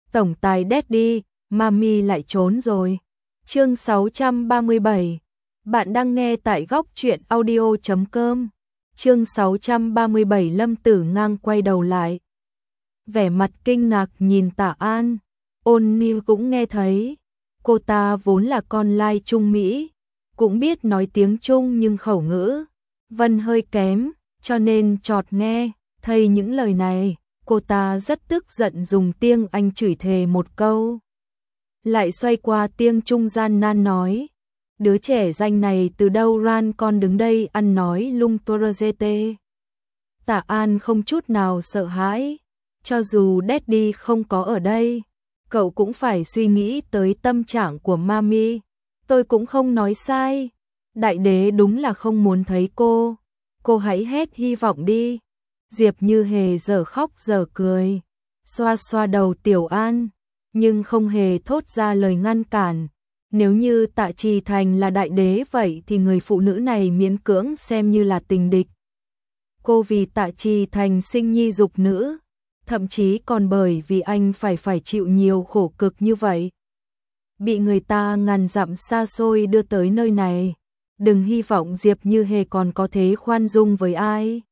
tổng tài Daddy, Mami lại trốn rồi. Chương 637. Bạn đang nghe tại góc truyện audio.com. Chương 637. Lâm Tử Ngang quay đầu lại, vẻ mặt kinh ngạc nhìn Tạ An. Ôn Ni cũng nghe thấy. Cô ta vốn là con lai Trung Mỹ, cũng biết nói tiếng Trung nhưng khẩu ngữ Vân hơi kém, cho nên chọt nghe. Thấy những lời này, cô ta rất tức giận dùng tiếng Anh chửi thề một câu. Lại xoay qua tiếng Trung gian nan nói, đứa trẻ danh này từ đâu ran con đứng đây ăn nói lung tua. Tạ An không chút nào sợ hãi, cho dù Daddy không có ở đây, cậu cũng phải suy nghĩ tới tâm trạng của Mami. Tôi cũng không nói sai, đại đế đúng là không muốn thấy cô hãy hết hy vọng đi. Diệp Như Hề giờ khóc giờ cười, xoa xoa đầu Tiểu An, nhưng không hề thốt ra lời ngăn cản. Nếu như Tạ Trì Thành là đại đế vậy thì người phụ nữ này miễn cưỡng xem như là tình địch. Cô vì Tạ Trì Thành sinh nhi dục nữ, thậm chí còn bởi vì anh phải chịu nhiều khổ cực như vậy. Bị người ta ngàn dặm xa xôi đưa tới nơi này, đừng hy vọng Diệp Như Hề còn có thể khoan dung với ai.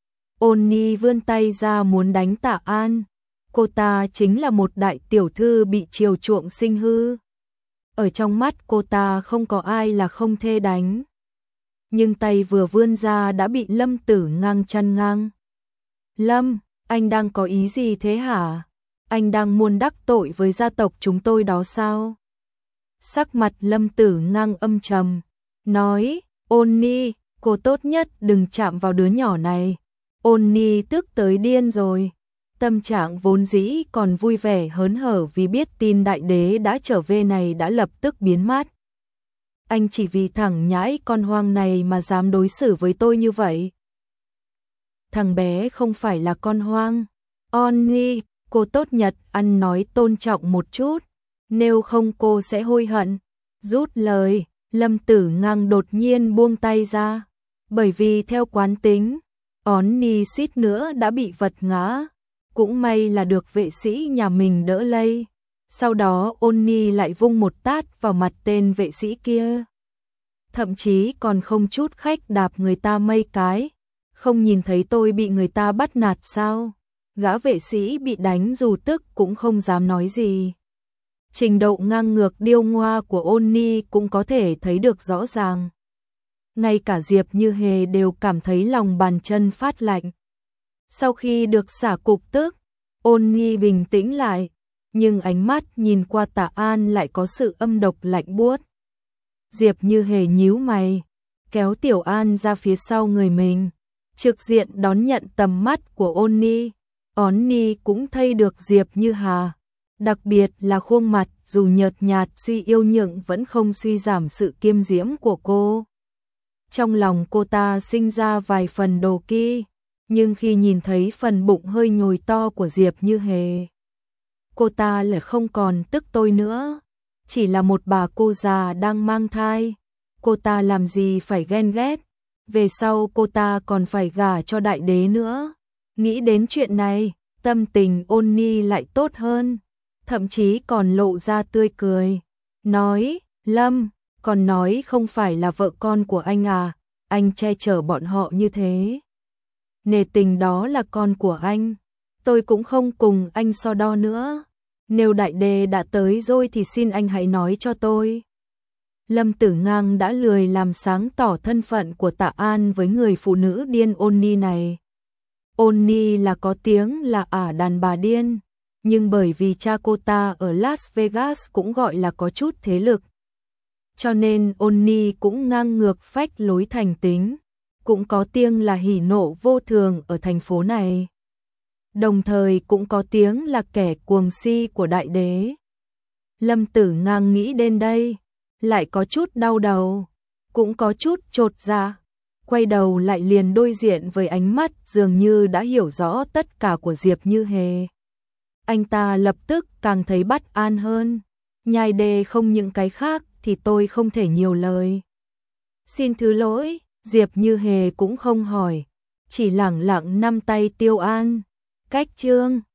Ôn Ni vươn tay ra muốn đánh Tạ An. Cô ta chính là một đại tiểu thư bị chiều chuộng sinh hư. Ở trong mắt cô ta không có ai là không thể đánh. Nhưng tay vừa vươn ra đã bị Lâm Tử Ngang chặn ngang. Lâm, anh đang có ý gì thế hả? Anh đang muốn đắc tội với gia tộc chúng tôi đó sao? Sắc mặt Lâm Tử Ngang âm trầm, nói, Ôn Ni, cô tốt nhất đừng chạm vào đứa nhỏ này. Ôn Ni tức tới điên rồi. Tâm trạng vốn dĩ còn vui vẻ hớn hở vì biết tin đại đế đã trở về này đã lập tức biến mất. Anh chỉ vì thằng nhãi con hoang này mà dám đối xử với tôi như vậy. Thằng bé không phải là con hoang. Ôn Ni, cô tốt nhất ăn nói tôn trọng một chút, nếu không cô sẽ hối hận. Rút lời, Lâm Tử Ngang đột nhiên buông tay ra, bởi vì theo quán tính, Ôn Ni suýt nữa đã bị vật ngã. Cũng may là được vệ sĩ nhà mình đỡ lấy. Sau đó Ôn Ni lại vung một tát vào mặt tên vệ sĩ kia. Thậm chí còn không chút khách đạp người ta mấy cái. Không nhìn thấy tôi bị người ta bắt nạt sao? Gã vệ sĩ bị đánh dù tức cũng không dám nói gì. Trình độ ngang ngược điêu ngoa của Ôn Ni cũng có thể thấy được rõ ràng. Ngay cả Diệp Như Hề đều cảm thấy lòng bàn chân phát lạnh. Sau khi được xả cục tức, Ôn Ni bình tĩnh lại, nhưng ánh mắt nhìn qua Tạ An lại có sự âm độc lạnh buốt. Diệp Như Hề nhíu mày, kéo Tiểu An ra phía sau người mình, trực diện đón nhận tầm mắt của Ôn Ni. Ôn Ni cũng thấy được Diệp Như Hà, đặc biệt là khuôn mặt dù nhợt nhạt suy yêu nhưng vẫn không suy giảm sự kiêm diễm của cô. Trong lòng cô ta sinh ra vài phần đố kỵ. Nhưng khi nhìn thấy phần bụng hơi nhồi to của Diệp Như Hề, cô ta lại không còn tức tôi nữa. Chỉ là một bà cô già đang mang thai, cô ta làm gì phải ghen ghét. Về sau cô ta còn phải gả cho đại đế nữa. Nghĩ đến chuyện này, tâm tình Ôn Ni lại tốt hơn, thậm chí còn lộ ra tươi cười. Nói, Lâm, còn nói không phải là vợ con của anh à, anh che chở bọn họ như thế. Nề tình đó là con của anh, tôi cũng không cùng anh so đo nữa. Nếu đại đế đã tới rồi thì xin anh hãy nói cho tôi. Lâm Tử Ngang đã lười làm sáng tỏ thân phận của Tạ An với người phụ nữ điên Ôn Ni này. Ôn Ni là có tiếng là đàn bà điên, nhưng bởi vì cha cô ta ở Las Vegas cũng gọi là có chút thế lực, cho nên Ôn Ni cũng ngang ngược phách lối thành tính. Cũng có tiếng là hỉ nộ vô thường ở thành phố này. Đồng thời cũng có tiếng là kẻ cuồng si của đại đế. Lâm Tử Ngang nghĩ đến đây, lại có chút đau đầu, cũng có chút chột dạ. Quay đầu lại liền đối diện với ánh mắt dường như đã hiểu rõ tất cả của Diệp Như Hề. Anh ta lập tức càng thấy bất an hơn. Nhai đề không những cái khác thì tôi không thể nhiều lời. Xin thứ lỗi. Diệp Như Hề cũng không hỏi, chỉ lẳng lặng nắm tay Tiêu An. Cách chương